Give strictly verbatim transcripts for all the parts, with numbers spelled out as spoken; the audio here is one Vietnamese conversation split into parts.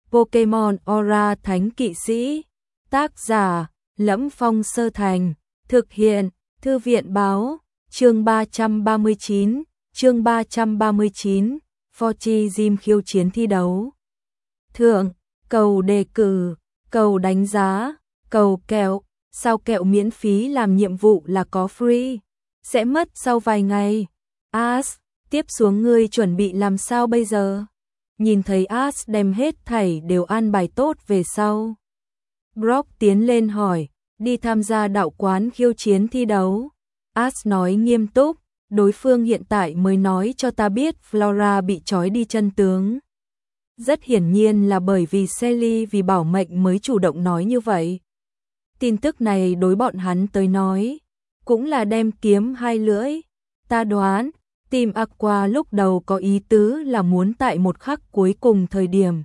Pokemon Aura Thánh Kỵ Sĩ. Tác giả: Lẫm Phong Sơ Thành. Thực hiện: Thư viện báo. Chương ba trăm ba mươi chín. Chương ba trăm ba mươi chín. Forty Gym khiêu chiến thi đấu. Thượng, cầu đề cử, cầu đánh giá, cầu kẹo. Sao kẹo miễn phí làm nhiệm vụ là có free, sẽ mất sau vài ngày. Ash, tiếp xuống ngươi chuẩn bị làm sao bây giờ? Nhìn thấy Ash đem hết thảy đều an bài tốt về sau, Brock tiến lên hỏi, đi tham gia đạo quán khiêu chiến thi đấu. Ash nói nghiêm túc, đối phương hiện tại mới nói cho ta biết Flora bị trói đi chân tướng. Rất hiển nhiên là bởi vì Sally vì bảo mệnh mới chủ động nói như vậy. Tin tức này đối bọn hắn tới nói, cũng là đem kiếm hai lưỡi. Ta đoán, team Aqua lúc đầu có ý tứ là muốn tại một khắc cuối cùng thời điểm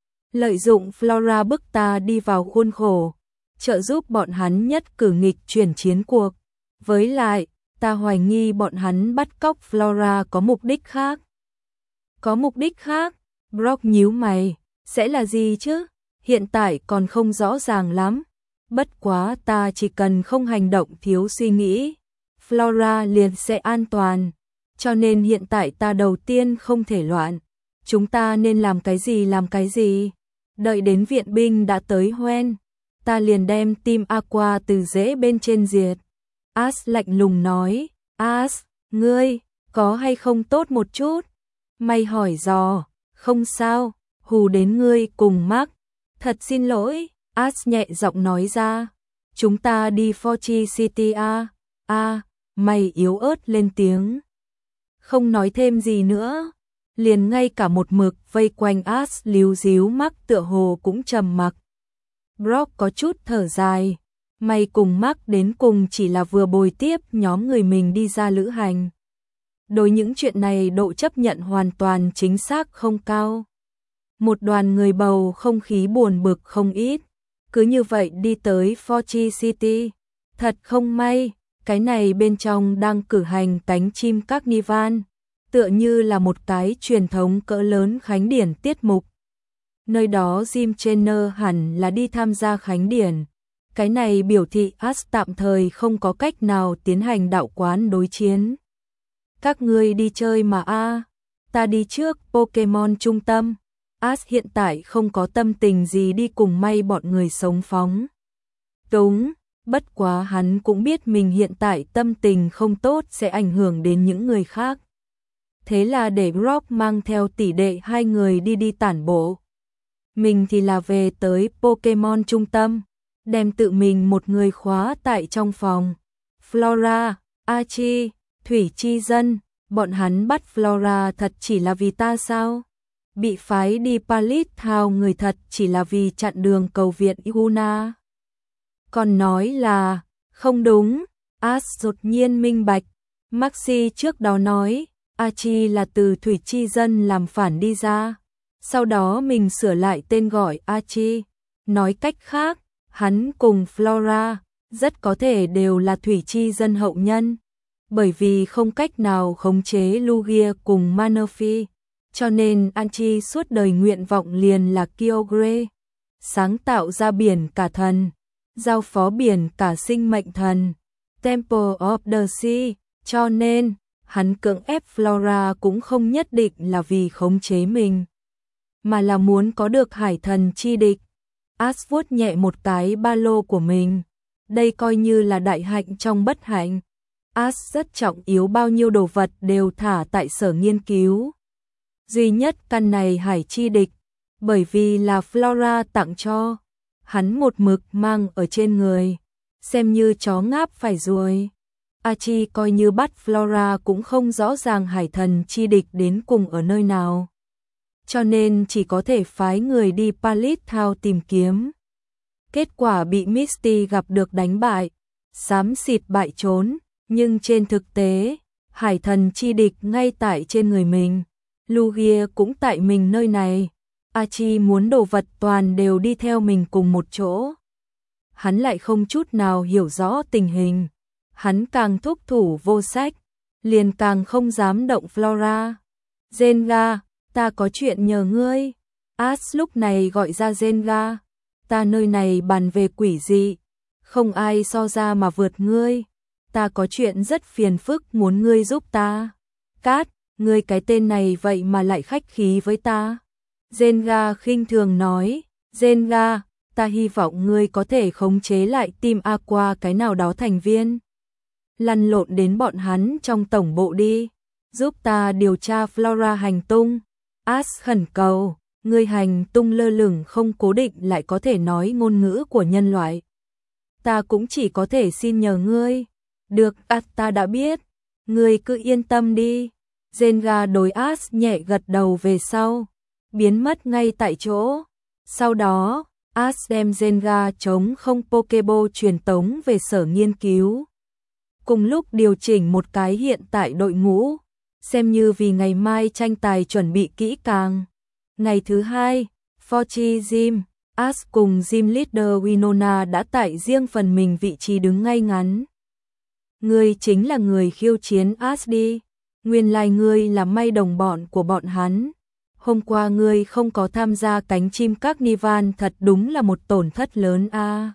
lợi dụng Flora bức ta đi vào khuôn khổ, trợ giúp bọn hắn nhất cử nghịch chuyển chiến cuộc. Với lại, ta hoài nghi bọn hắn bắt cóc Flora có mục đích khác. Có mục đích khác? Brock nhíu mày, sẽ là gì chứ? Hiện tại còn không rõ ràng lắm. Bất quá ta chỉ cần không hành động thiếu suy nghĩ, Flora liền sẽ an toàn. Cho nên hiện tại ta đầu tiên không thể loạn. Chúng ta nên làm cái gì làm cái gì. Đợi đến viện binh đã tới hoen, ta liền đem team Aqua từ rễ bên trên diệt. Ash lạnh lùng nói, Ash, ngươi, có hay không tốt một chút? Mày hỏi dò, không sao, hù đến ngươi cùng Mark. Thật xin lỗi, Ash nhẹ giọng nói ra, chúng ta đi Forty City a. A, mày yếu ớt lên tiếng. Không nói thêm gì nữa, liền ngay cả một mực vây quanh Ash líu díu Mark tựa hồ cũng trầm mặc. Brock có chút thở dài, mày cùng Mark đến cùng chỉ là vừa bồi tiếp nhóm người mình đi ra lữ hành. Đối những chuyện này độ chấp nhận hoàn toàn chính xác không cao. Một đoàn người bầu không khí buồn bực không ít, cứ như vậy đi tới Forty City. Thật không may, cái này bên trong đang cử hành cánh chim Carnival, tựa như là một cái truyền thống cỡ lớn khánh điển tiết mục. Nơi đó Jim Trainer hẳn là đi tham gia khánh điển. Cái này biểu thị Ash tạm thời không có cách nào tiến hành đạo quán đối chiến. Các ngươi đi chơi mà a, ta đi trước Pokemon trung tâm. Ash hiện tại không có tâm tình gì đi cùng may bọn người sống phóng túng, bất quá hắn cũng biết mình hiện tại tâm tình không tốt sẽ ảnh hưởng đến những người khác. Thế là để Brock mang theo tỷ đệ hai người đi đi tản bộ. Mình thì là về tới Pokemon trung tâm, đem tự mình một người khóa tại trong phòng. Flora, Archie, Thủy Chi Dân, bọn hắn bắt Flora thật chỉ là vì ta sao? Bị phái đi Pallet Town người thật chỉ là vì chặn đường cầu viện Yuna. Còn nói là, không đúng, Ash đột nhiên minh bạch. Maxi trước đó nói, Archie là từ Thủy Chi Dân làm phản đi ra. Sau đó mình sửa lại tên gọi Archie. Nói cách khác, hắn cùng Flora rất có thể đều là Thủy Chi Dân hậu nhân. Bởi vì không cách nào khống chế Lugia cùng Manaphy, cho nên Archie suốt đời nguyện vọng liền là Kyogre, sáng tạo ra biển cả thần, giao phó biển cả sinh mệnh thần, Temple of the Sea, cho nên hắn cưỡng ép Flora cũng không nhất định là vì khống chế mình, mà là muốn có được hải thần chi địch. Ash vuốt nhẹ một cái ba lô của mình, đây coi như là đại hạnh trong bất hạnh. Ash rất trọng yếu bao nhiêu đồ vật đều thả tại sở nghiên cứu. Duy nhất căn này hải chi địch, bởi vì là Flora tặng cho, hắn một mực mang ở trên người, xem như chó ngáp phải ruồi. Archie coi như bắt Flora cũng không rõ ràng hải thần chi địch đến cùng ở nơi nào, cho nên chỉ có thể phái người đi Pallet Town tìm kiếm. Kết quả bị Misty gặp được đánh bại, xám xịt bại trốn, nhưng trên thực tế, hải thần chi địch ngay tại trên người mình. Lugia cũng tại mình nơi này. Archie muốn đồ vật toàn đều đi theo mình cùng một chỗ. Hắn lại không chút nào hiểu rõ tình hình. Hắn càng thúc thủ vô sách, liền càng không dám động Flora. Zenga, ta có chuyện nhờ ngươi. As lúc này gọi ra Zenga, ta nơi này bàn về quỷ dị, không ai so ra mà vượt ngươi, ta có chuyện rất phiền phức muốn ngươi giúp ta. Cát, ngươi cái tên này vậy mà lại khách khí với ta. Zenga khinh thường nói, Zenga, ta hy vọng ngươi có thể khống chế lại team Aqua cái nào đó thành viên. Lăn lộn đến bọn hắn trong tổng bộ đi, giúp ta điều tra Flora hành tung. As khẩn cầu, ngươi hành tung lơ lửng không cố định lại có thể nói ngôn ngữ của nhân loại. Ta cũng chỉ có thể xin nhờ ngươi. Được, à, ta đã biết, ngươi cứ yên tâm đi. Zenga đối As nhẹ gật đầu về sau, biến mất ngay tại chỗ. Sau đó, As đem Zenga chống không Pokeball truyền tống về sở nghiên cứu. Cùng lúc điều chỉnh một cái hiện tại đội ngũ, xem như vì ngày mai tranh tài chuẩn bị kỹ càng. Ngày thứ hai, Forgy Gym, As cùng Gym Leader Winona đã tại riêng phần mình vị trí đứng ngay ngắn. Ngươi chính là người khiêu chiến As đi, nguyên lai ngươi là may đồng bọn của bọn hắn. Hôm qua ngươi không có tham gia cánh chim Carnival thật đúng là một tổn thất lớn a. À.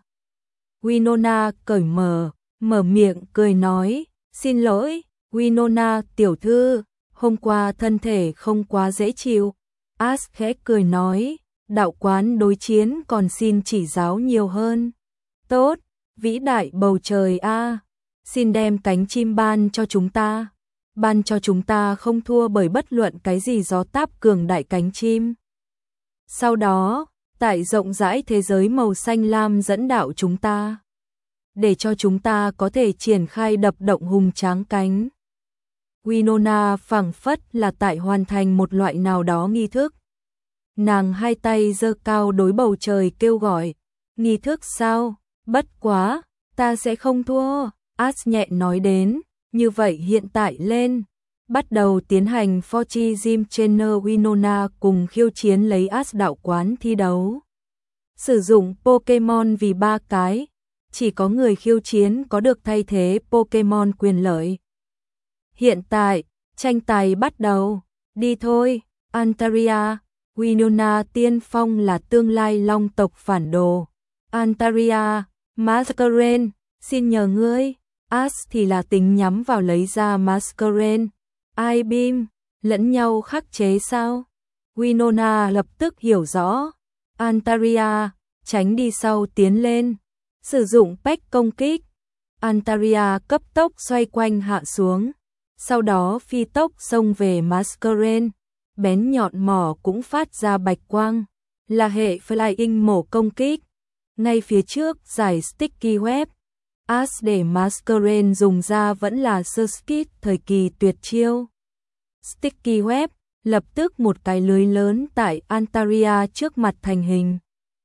Winona cởi mở, mở miệng cười nói, xin lỗi, Winona tiểu thư, hôm qua thân thể không quá dễ chịu. As khẽ cười nói, đạo quán đối chiến còn xin chỉ giáo nhiều hơn. Tốt, vĩ đại bầu trời a, à. Xin đem cánh chim ban cho chúng ta. Ban cho chúng ta không thua bởi bất luận cái gì gió táp cường đại cánh chim. Sau đó, tại rộng rãi thế giới màu xanh lam dẫn đạo chúng ta, để cho chúng ta có thể triển khai đập động hùng tráng cánh. Winona phảng phất là tại hoàn thành một loại nào đó nghi thức. Nàng hai tay giơ cao đối bầu trời kêu gọi, nghi thức sao? Bất quá, ta sẽ không thua. As nhẹ nói đến, như vậy hiện tại lên, bắt đầu tiến hành Forgy Gym Trainer Winona cùng khiêu chiến lấy As đạo quán thi đấu. Sử dụng Pokemon vì ba cái, chỉ có người khiêu chiến có được thay thế Pokemon quyền lợi. Hiện tại, tranh tài bắt đầu, đi thôi, Antaria, Winona tiên phong là tương lai long tộc phản đồ. Antaria, Masquerain, xin nhờ ngươi. As thì là tính nhắm vào lấy ra Masquerain. I-Beam, lẫn nhau khắc chế sao? Winona lập tức hiểu rõ. Antaria, tránh đi sau tiến lên. Sử dụng Peck công kích. Antaria cấp tốc xoay quanh hạ xuống. Sau đó phi tốc xông về Masquerain. Bén nhọn mỏ cũng phát ra bạch quang. Là hệ Flying mổ công kích. Ngay phía trước giải Sticky Web. As để Masquerain dùng ra vẫn là Surskit thời kỳ tuyệt chiêu. Sticky Web, lập tức một cái lưới lớn tại Antaria trước mặt thành hình.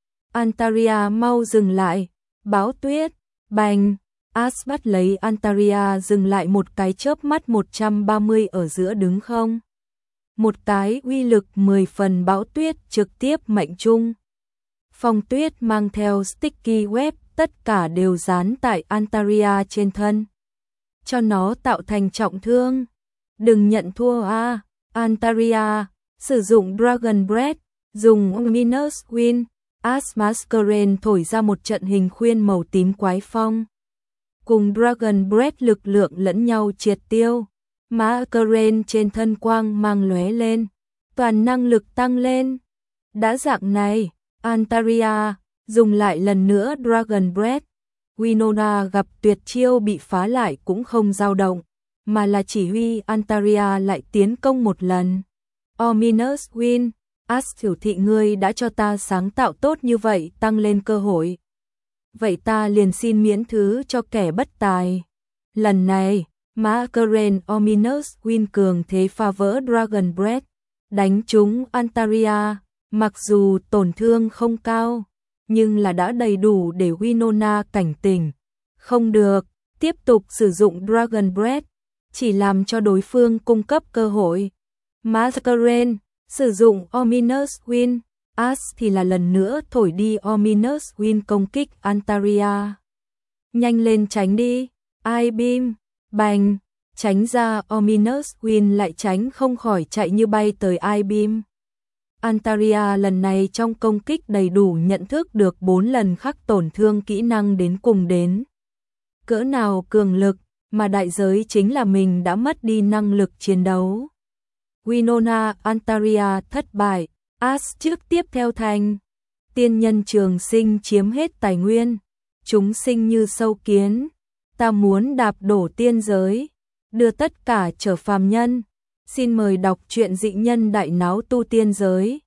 Antaria mau dừng lại, bão tuyết, bành, As bắt lấy Antaria dừng lại một cái chớp mắt một trăm ba mươi ở giữa đứng không. Một cái uy lực mười phần bão tuyết trực tiếp mệnh trung. Phong tuyết mang theo Sticky Web tất cả đều dán tại Antaria trên thân, cho nó tạo thành trọng thương. Đừng nhận thua a, à. Antaria, sử dụng Dragon Breath, dùng Ominous Wind, As Masquerain thổi ra một trận hình khuyên màu tím quái phong. Cùng Dragon Breath lực lượng lẫn nhau triệt tiêu, Masquerain trên thân quang mang lóe lên, toàn năng lực tăng lên. Đã dạng này, Antaria dùng lại lần nữa Dragon Breath. Winona gặp tuyệt chiêu bị phá lại cũng không dao động, mà là chỉ huy Antaria lại tiến công một lần. Ominous Wind, As tiểu thị ngươi đã cho ta sáng tạo tốt như vậy tăng lên cơ hội. Vậy ta liền xin miễn thứ cho kẻ bất tài. Lần này, Masquerain Ominous Wind cường thế phá vỡ Dragon Breath, đánh trúng Antaria, mặc dù tổn thương không cao, nhưng là đã đầy đủ để Winona cảnh tỉnh. Không được, tiếp tục sử dụng Dragon Breath, chỉ làm cho đối phương cung cấp cơ hội. Masquerain, sử dụng Ominous Wind, As thì là lần nữa thổi đi Ominous Wind công kích Antaria. Nhanh lên tránh đi, I-Beam, bành, tránh ra Ominous Wind lại tránh không khỏi chạy như bay tới I-Beam. Antaria lần này trong công kích đầy đủ nhận thức được bốn lần khắc tổn thương kỹ năng đến cùng đến. Cỡ nào cường lực, mà đại giới chính là mình đã mất đi năng lực chiến đấu. Winona Antaria thất bại, As trước tiếp theo thành. Tiên nhân trường sinh chiếm hết tài nguyên, chúng sinh như sâu kiến, ta muốn đạp đổ tiên giới, đưa tất cả trở phàm nhân. Xin mời đọc truyện dị nhân đại náo tu tiên giới.